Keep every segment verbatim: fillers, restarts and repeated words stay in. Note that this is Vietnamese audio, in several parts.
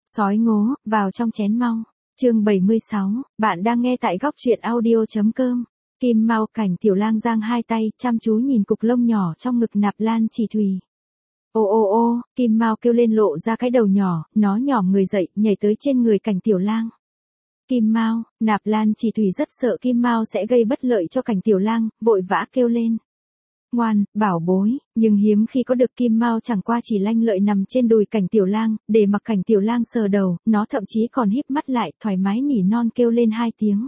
Sói ngố, vào trong chén mau. Chương bảy mươi sáu, bạn đang nghe tại góc truyện audio.com. Kim Mao, Cảnh Tiểu Lang giang hai tay, chăm chú nhìn cục lông nhỏ trong ngực Nạp Lan Chỉ Thùy. Ô ô ô, Kim Mao kêu lên lộ ra cái đầu nhỏ, nó nhỏm người dậy, nhảy tới trên người Cảnh Tiểu Lang. Kim Mao, Nạp Lan Chỉ Thùy rất sợ Kim Mao sẽ gây bất lợi cho Cảnh Tiểu Lang, vội vã kêu lên. Ngoan, bảo bối, nhưng hiếm khi có được Kim Mao chẳng qua chỉ lanh lợi nằm trên đùi Cảnh Tiểu Lang, để mặc Cảnh Tiểu Lang sờ đầu, nó thậm chí còn híp mắt lại, thoải mái nỉ non kêu lên hai tiếng.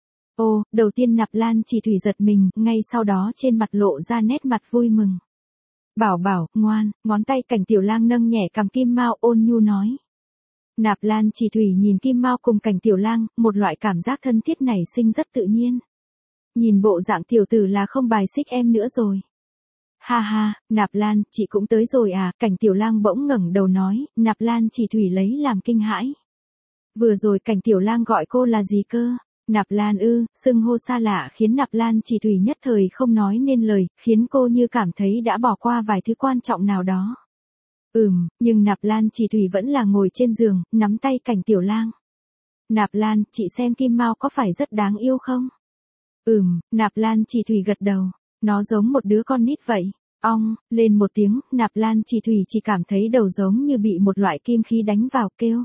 Ô, đầu tiên Nạp Lan Chỉ Thùy giật mình, ngay sau đó trên mặt lộ ra nét mặt vui mừng. Bảo bảo, ngoan, ngón tay Cảnh Tiểu Lang nâng nhẹ cằm Kim Mao ôn nhu nói. Nạp Lan Chỉ Thùy nhìn Kim Mao cùng Cảnh Tiểu Lang, một loại cảm giác thân thiết nảy sinh rất tự nhiên. Nhìn bộ dạng tiểu tử là không bài xích em nữa rồi. Ha ha, Nạp Lan, chị cũng tới rồi à, Cảnh Tiểu Lang bỗng ngẩng đầu nói, Nạp Lan Chỉ Thùy lấy làm kinh hãi. Vừa rồi Cảnh Tiểu Lang gọi cô là gì cơ? Nạp Lan ư, xưng hô xa lạ khiến Nạp Lan Chỉ Thùy nhất thời không nói nên lời, khiến cô như cảm thấy đã bỏ qua vài thứ quan trọng nào đó. Ừm, nhưng Nạp Lan Chỉ Thùy vẫn là ngồi trên giường, nắm tay Cảnh Tiểu Lang. Nạp Lan, chị xem Kim Mao có phải rất đáng yêu không? Ừm, Nạp Lan Chỉ Thùy gật đầu. Nó giống một đứa con nít vậy. Ong, lên một tiếng, Nạp Lan Chỉ Thùy chỉ cảm thấy đầu giống như bị một loại kim khí đánh vào kêu.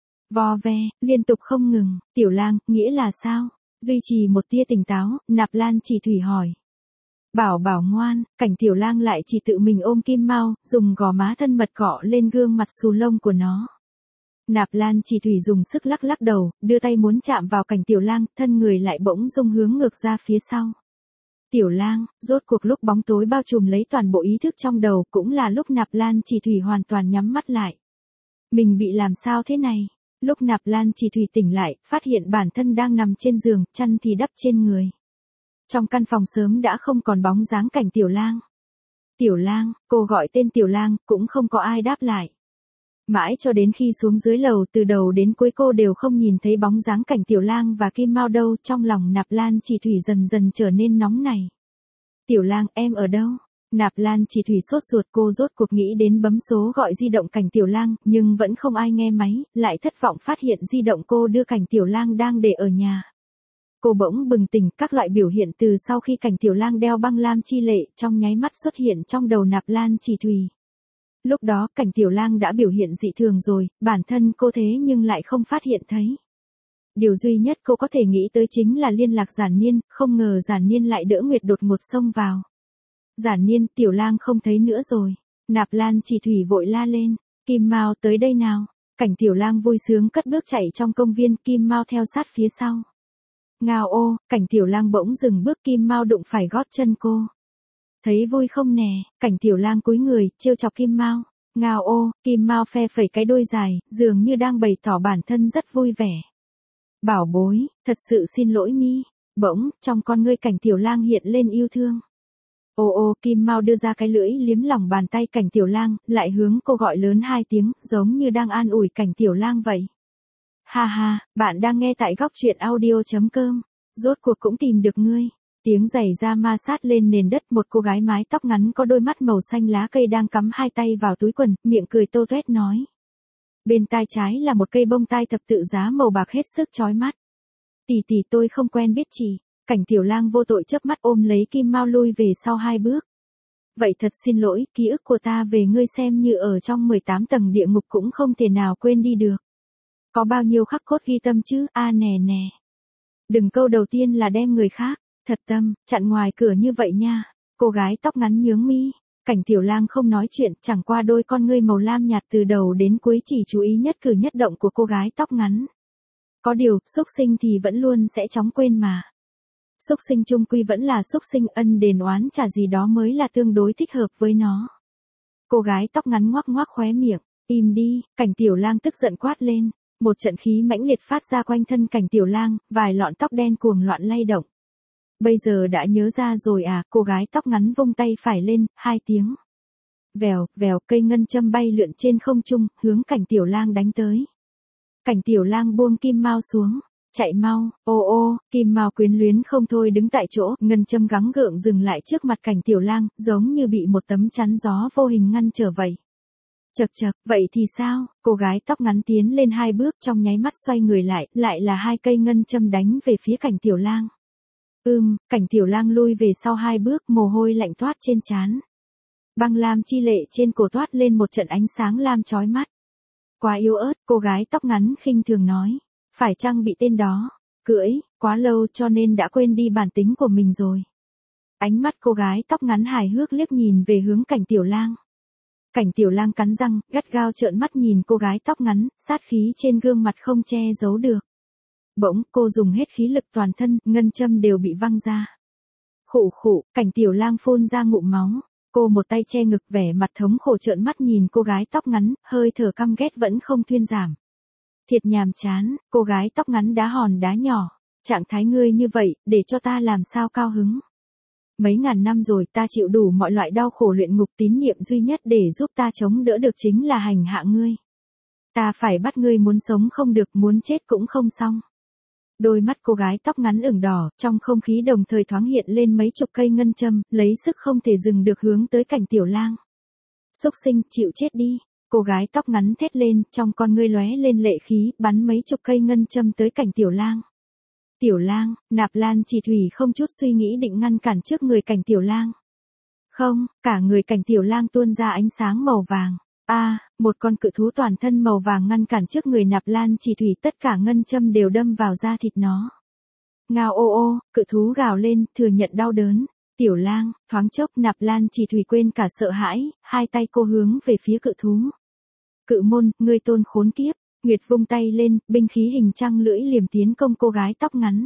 Vo ve, liên tục không ngừng. Tiểu Lang, nghĩa là sao? Duy trì một tia tỉnh táo, Nạp Lan Chỉ Thùy hỏi. Bảo bảo ngoan, Cảnh Tiểu Lang lại chỉ tự mình ôm Kim Mao, dùng gò má thân mật cọ lên gương mặt xù lông của nó. Nạp Lan Chỉ Thùy dùng sức lắc lắc đầu, đưa tay muốn chạm vào Cảnh Tiểu Lang, thân người lại bỗng rung hướng ngược ra phía sau. Tiểu Lang, rốt cuộc lúc bóng tối bao trùm lấy toàn bộ ý thức trong đầu, cũng là lúc Nạp Lan Chỉ Thùy hoàn toàn nhắm mắt lại. Mình bị làm sao thế này? Lúc Nạp Lan Chỉ Thùy tỉnh lại, phát hiện bản thân đang nằm trên giường, chăn thì đắp trên người. Trong căn phòng sớm đã không còn bóng dáng Cảnh Tiểu Lang. Tiểu Lang, cô gọi tên Tiểu Lang, cũng không có ai đáp lại. Mãi cho đến khi xuống dưới lầu, từ đầu đến cuối cô đều không nhìn thấy bóng dáng Cảnh Tiểu Lang và Kim Mao đâu, trong lòng Nạp Lan Chỉ Thùy dần dần trở nên nóng này. Tiểu Lang, em ở đâu? Nạp Lan Chỉ Thùy sốt ruột, cô rốt cuộc nghĩ đến bấm số gọi di động Cảnh Tiểu Lang, nhưng vẫn không ai nghe máy, lại thất vọng phát hiện di động cô đưa Cảnh Tiểu Lang đang để ở nhà. Cô bỗng bừng tỉnh, các loại biểu hiện từ sau khi Cảnh Tiểu Lang đeo băng lam chi lệ trong nháy mắt xuất hiện trong đầu Nạp Lan Chỉ Thùy. Lúc đó Cảnh Tiểu Lang đã biểu hiện dị thường rồi, bản thân cô thế nhưng lại không phát hiện thấy. Điều duy nhất cô có thể nghĩ tới chính là liên lạc Giản Niên, không ngờ Giản Niên lại đỡ Nguyệt đột ngột xông vào. Giản Niên, Tiểu Lang không thấy nữa rồi. Nạp Lan Chỉ Thùy vội la lên, Kim Mao tới đây nào. Cảnh Tiểu Lang vui sướng cất bước chạy trong công viên, Kim Mao theo sát phía sau. Ngao ô, Cảnh Tiểu Lang bỗng dừng bước, Kim Mao đụng phải gót chân cô. Thấy vui không nè, Cảnh Tiểu Lang cúi người, trêu chọc Kim Mao. Ngao ô, Kim Mao phe phẩy cái đuôi dài, dường như đang bày tỏ bản thân rất vui vẻ. Bảo bối, thật sự xin lỗi mi. Bỗng, trong con ngươi Cảnh Tiểu Lang hiện lên yêu thương. Ô ô, Kim Mao đưa ra cái lưỡi liếm lòng bàn tay Cảnh Tiểu Lang, lại hướng cô gọi lớn hai tiếng, giống như đang an ủi Cảnh Tiểu Lang vậy. Ha ha, bạn đang nghe tại góc truyện audio.com. Rốt cuộc cũng tìm được ngươi. Tiếng giày da ma sát lên nền đất, một cô gái mái tóc ngắn có đôi mắt màu xanh lá cây đang cắm hai tay vào túi quần, miệng cười tô toét nói. Bên tai trái là một cây bông tai thập tự giá màu bạc hết sức chói mắt. Tỷ tỷ, tôi không quen biết chị. Cảnh Tiểu Lang vô tội chớp mắt ôm lấy Kim Mao lui về sau hai bước. Vậy thật xin lỗi, ký ức của ta về ngươi xem như ở trong mười tám tầng địa ngục cũng không thể nào quên đi được. Có bao nhiêu khắc cốt ghi tâm chứ, a à, nè nè. Đừng câu đầu tiên là đem người khác, thật tâm, chặn ngoài cửa như vậy nha. Cô gái tóc ngắn nhướng mi. Cảnh Tiểu Lang không nói chuyện, chẳng qua đôi con ngươi màu lam nhạt từ đầu đến cuối chỉ chú ý nhất cử nhất động của cô gái tóc ngắn. Có điều, xúc sinh thì vẫn luôn sẽ chóng quên mà. Xúc sinh chung quy vẫn là xúc sinh, ân đền oán trả gì đó mới là tương đối thích hợp với nó. Cô gái tóc ngắn ngoác ngoác khóe miệng, im đi, Cảnh Tiểu Lang tức giận quát lên. Một trận khí mãnh liệt phát ra quanh thân Cảnh Tiểu Lang, vài lọn tóc đen cuồng loạn lay động. Bây giờ đã nhớ ra rồi à, cô gái tóc ngắn vung tay phải lên, hai tiếng. Vèo, vèo, cây ngân châm bay lượn trên không trung, hướng Cảnh Tiểu Lang đánh tới. Cảnh Tiểu Lang buông Kim Mao xuống. Chạy mau, ô ô, Kim Mao quyến luyến không thôi đứng tại chỗ, ngân châm gắng gượng dừng lại trước mặt Cảnh Tiểu Lang, giống như bị một tấm chắn gió vô hình ngăn trở vậy. Chậc chậc, vậy thì sao? Cô gái tóc ngắn tiến lên hai bước, trong nháy mắt xoay người lại, lại là hai cây ngân châm đánh về phía Cảnh Tiểu Lang. Ừm, Cảnh Tiểu Lang lui về sau hai bước, mồ hôi lạnh toát trên trán. Băng lam chi lệ trên cổ toát lên một trận ánh sáng lam chói mắt. Quá yếu ớt, cô gái tóc ngắn khinh thường nói. Phải chăng bị tên đó cưỡi quá lâu cho nên đã quên đi bản tính của mình rồi. Ánh mắt cô gái tóc ngắn hài hước liếc nhìn về hướng Cảnh Tiểu Lang. Cảnh Tiểu Lang cắn răng, gắt gao trợn mắt nhìn cô gái tóc ngắn, sát khí trên gương mặt không che giấu được. Bỗng, cô dùng hết khí lực toàn thân, ngân châm đều bị văng ra. Khụ khụ, Cảnh Tiểu Lang phun ra ngụm máu. Cô một tay che ngực, vẻ mặt thống khổ trợn mắt nhìn cô gái tóc ngắn, hơi thở căm ghét vẫn không thuyên giảm. Thiệt nhàm chán, cô gái tóc ngắn đá hòn đá nhỏ. Trạng thái ngươi như vậy, để cho ta làm sao cao hứng. Mấy ngàn năm rồi ta chịu đủ mọi loại đau khổ luyện ngục, tín nhiệm duy nhất để giúp ta chống đỡ được chính là hành hạ ngươi. Ta phải bắt ngươi muốn sống không được, muốn chết cũng không xong. Đôi mắt cô gái tóc ngắn ửng đỏ, trong không khí đồng thời thoáng hiện lên mấy chục cây ngân châm, lấy sức không thể dừng được hướng tới Cảnh Tiểu Lang. Xúc sinh, chịu chết đi. Cô gái tóc ngắn thét lên, trong con ngươi lóe lên lệ khí, bắn mấy chục cây ngân châm tới Cảnh Tiểu Lang. Tiểu Lang, Nạp Lan Chỉ Thủy không chút suy nghĩ định ngăn cản trước người Cảnh Tiểu Lang. Không, cả người Cảnh Tiểu Lang tuôn ra ánh sáng màu vàng. A, à, một con cự thú toàn thân màu vàng ngăn cản trước người Nạp Lan Chỉ Thủy, tất cả ngân châm đều đâm vào da thịt nó. Ngao ô ô, cự thú gào lên, thừa nhận đau đớn. Tiểu Lang, thoáng chốc Nạp Lan Chỉ Thủy quên cả sợ hãi, hai tay cô hướng về phía cự thú. Cự môn, ngươi tôn khốn kiếp. Nguyệt vung tay lên, binh khí hình trăng lưỡi liềm tiến công cô gái tóc ngắn.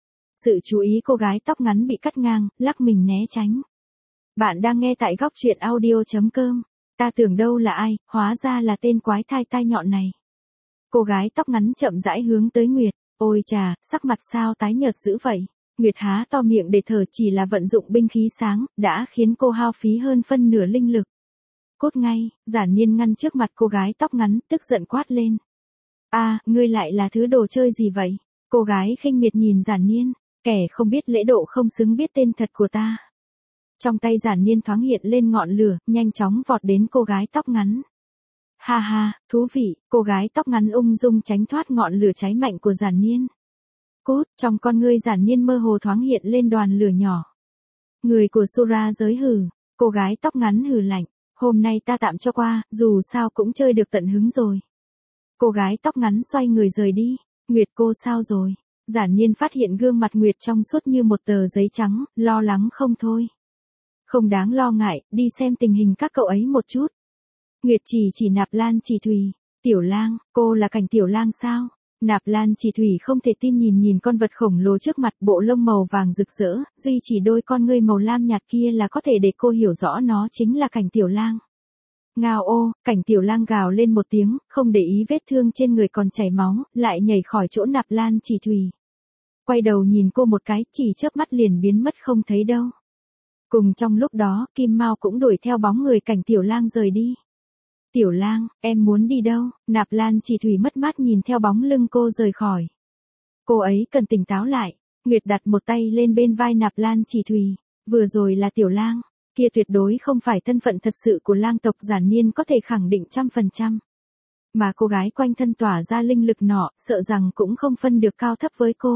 Sự chú ý cô gái tóc ngắn bị cắt ngang, lắc mình né tránh. Bạn đang nghe tại góc truyện audio.com. Ta tưởng đâu là ai, hóa ra là tên quái thai tai nhọn này. Cô gái tóc ngắn chậm rãi hướng tới Nguyệt. Ôi chà, sắc mặt sao tái nhợt dữ vậy. Nguyệt há to miệng để thở, chỉ là vận dụng binh khí sáng, đã khiến cô hao phí hơn phân nửa linh lực. Cốt ngay, Giản Niên ngăn trước mặt cô gái tóc ngắn, tức giận quát lên. A, à, ngươi lại là thứ đồ chơi gì vậy? Cô gái khinh miệt nhìn Giản Niên, kẻ không biết lễ độ không xứng biết tên thật của ta. Trong tay Giản Niên thoáng hiện lên ngọn lửa, nhanh chóng vọt đến cô gái tóc ngắn. Ha ha, thú vị, cô gái tóc ngắn ung dung tránh thoát ngọn lửa cháy mạnh của Giản Niên. Cốt, trong con ngươi Giản Niên mơ hồ thoáng hiện lên đoàn lửa nhỏ. Người của Sura giới hừ, cô gái tóc ngắn hừ lạnh, hôm nay ta tạm cho qua, dù sao cũng chơi được tận hứng rồi. Cô gái tóc ngắn xoay người rời đi. Nguyệt, cô sao rồi? Giản Niên phát hiện gương mặt Nguyệt trong suốt như một tờ giấy trắng, lo lắng không thôi. Không đáng lo ngại, đi xem tình hình các cậu ấy một chút. Nguyệt chỉ chỉ Nạp Lan Chỉ Thủy. Tiểu Lang, cô là Cảnh Tiểu Lang sao? Nạp Lan Chỉ Thủy không thể tin nhìn nhìn con vật khổng lồ trước mặt, bộ lông màu vàng rực rỡ, duy chỉ đôi con ngươi màu lam nhạt kia là có thể để cô hiểu rõ nó chính là Cảnh Tiểu Lang. Ngao ô, Cảnh Tiểu Lang gào lên một tiếng, không để ý vết thương trên người còn chảy máu, lại nhảy khỏi chỗ Nạp Lan Chỉ Thủy. Quay đầu nhìn cô một cái, chỉ chớp mắt liền biến mất không thấy đâu. Cùng trong lúc đó, Kim Mao cũng đuổi theo bóng người Cảnh Tiểu Lang rời đi. Tiểu Lang, em muốn đi đâu? Nạp Lan Chỉ Thủy mất mát nhìn theo bóng lưng cô rời khỏi. Cô ấy cần tỉnh táo lại. Nguyệt đặt một tay lên bên vai Nạp Lan Chỉ Thủy. Vừa rồi là Tiểu Lang. Kia tuyệt đối không phải thân phận thật sự của lang tộc, Giản Niên có thể khẳng định trăm phần trăm. Mà cô gái quanh thân tỏa ra linh lực nọ, sợ rằng cũng không phân được cao thấp với cô.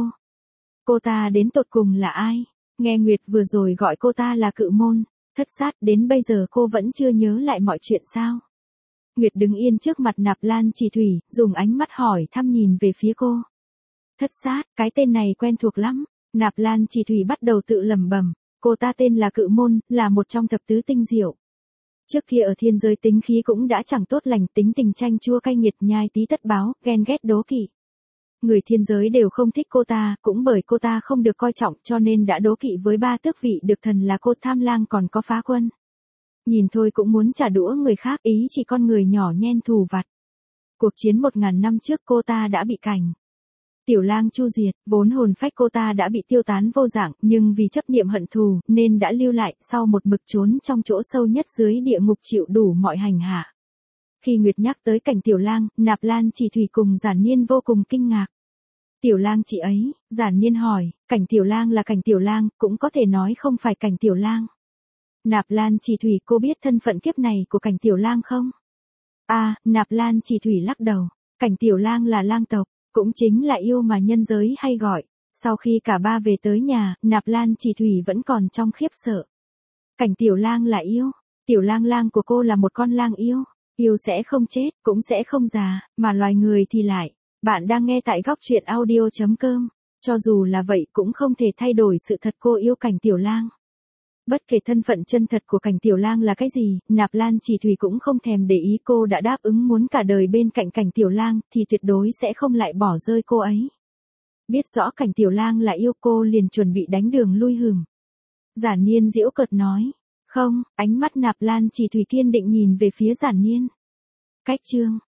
Cô ta đến tột cùng là ai? Nghe Nguyệt vừa rồi gọi cô ta là Cự Môn, Thất Sát, đến bây giờ cô vẫn chưa nhớ lại mọi chuyện sao? Nguyệt đứng yên trước mặt Nạp Lan Chỉ Thủy, dùng ánh mắt hỏi thăm nhìn về phía cô. Thất Sát, cái tên này quen thuộc lắm. Nạp Lan Chỉ Thủy bắt đầu tự lẩm bẩm. Cô ta tên là Cự Môn, là một trong thập tứ tinh diệu. Trước kia ở thiên giới tính khí cũng đã chẳng tốt lành, tính tình chanh chua cay nghiệt, nhai tí tất báo, ghen ghét đố kỵ. Người thiên giới đều không thích cô ta, cũng bởi cô ta không được coi trọng cho nên đã đố kỵ với ba tước vị được thần là cô Tham Lang còn có Phá Quân. Nhìn thôi cũng muốn trả đũa người khác, ý chỉ con người nhỏ nhen thù vặt. Cuộc chiến một ngàn năm trước cô ta đã bị Cảnh Tiểu Lang chu diệt, vốn hồn phách cô ta đã bị tiêu tán vô dạng, nhưng vì chấp niệm hận thù, nên đã lưu lại, sau một mực trốn trong chỗ sâu nhất dưới địa ngục chịu đủ mọi hành hạ. Khi Nguyệt nhắc tới Cảnh Tiểu Lang, Nạp Lan Chỉ Thủy cùng Giản Niên vô cùng kinh ngạc. Tiểu Lang chị ấy, Giản Niên hỏi, Cảnh Tiểu Lang là Cảnh Tiểu Lang, cũng có thể nói không phải Cảnh Tiểu Lang. Nạp Lan Chỉ Thủy, cô biết thân phận kiếp này của Cảnh Tiểu Lang không? À, Nạp Lan Chỉ Thủy lắc đầu. Cảnh Tiểu Lang là lang tộc, cũng chính là yêu mà nhân giới hay gọi. Sau khi cả ba về tới nhà, Nạp Lan Chỉ Thủy vẫn còn trong khiếp sợ. Cảnh Tiểu Lang là yêu. Tiểu Lang Lang của cô là một con lang yêu. Yêu sẽ không chết, cũng sẽ không già, mà loài người thì lại. Bạn đang nghe tại góc truyện audio.com. Cho dù là vậy cũng không thể thay đổi sự thật cô yêu Cảnh Tiểu Lang. Bất kể thân phận chân thật của Cảnh Tiểu Lang là cái gì, Nạp Lan Chỉ Thủy cũng không thèm để ý. Cô đã đáp ứng muốn cả đời bên cạnh Cảnh Tiểu Lang, thì tuyệt đối sẽ không lại bỏ rơi cô ấy. Biết rõ Cảnh Tiểu Lang là yêu cô liền chuẩn bị đánh đường lui hừm. Giản Niên giễu cợt nói. Không, ánh mắt Nạp Lan Chỉ Thủy kiên định nhìn về phía Giản Niên. Cách chương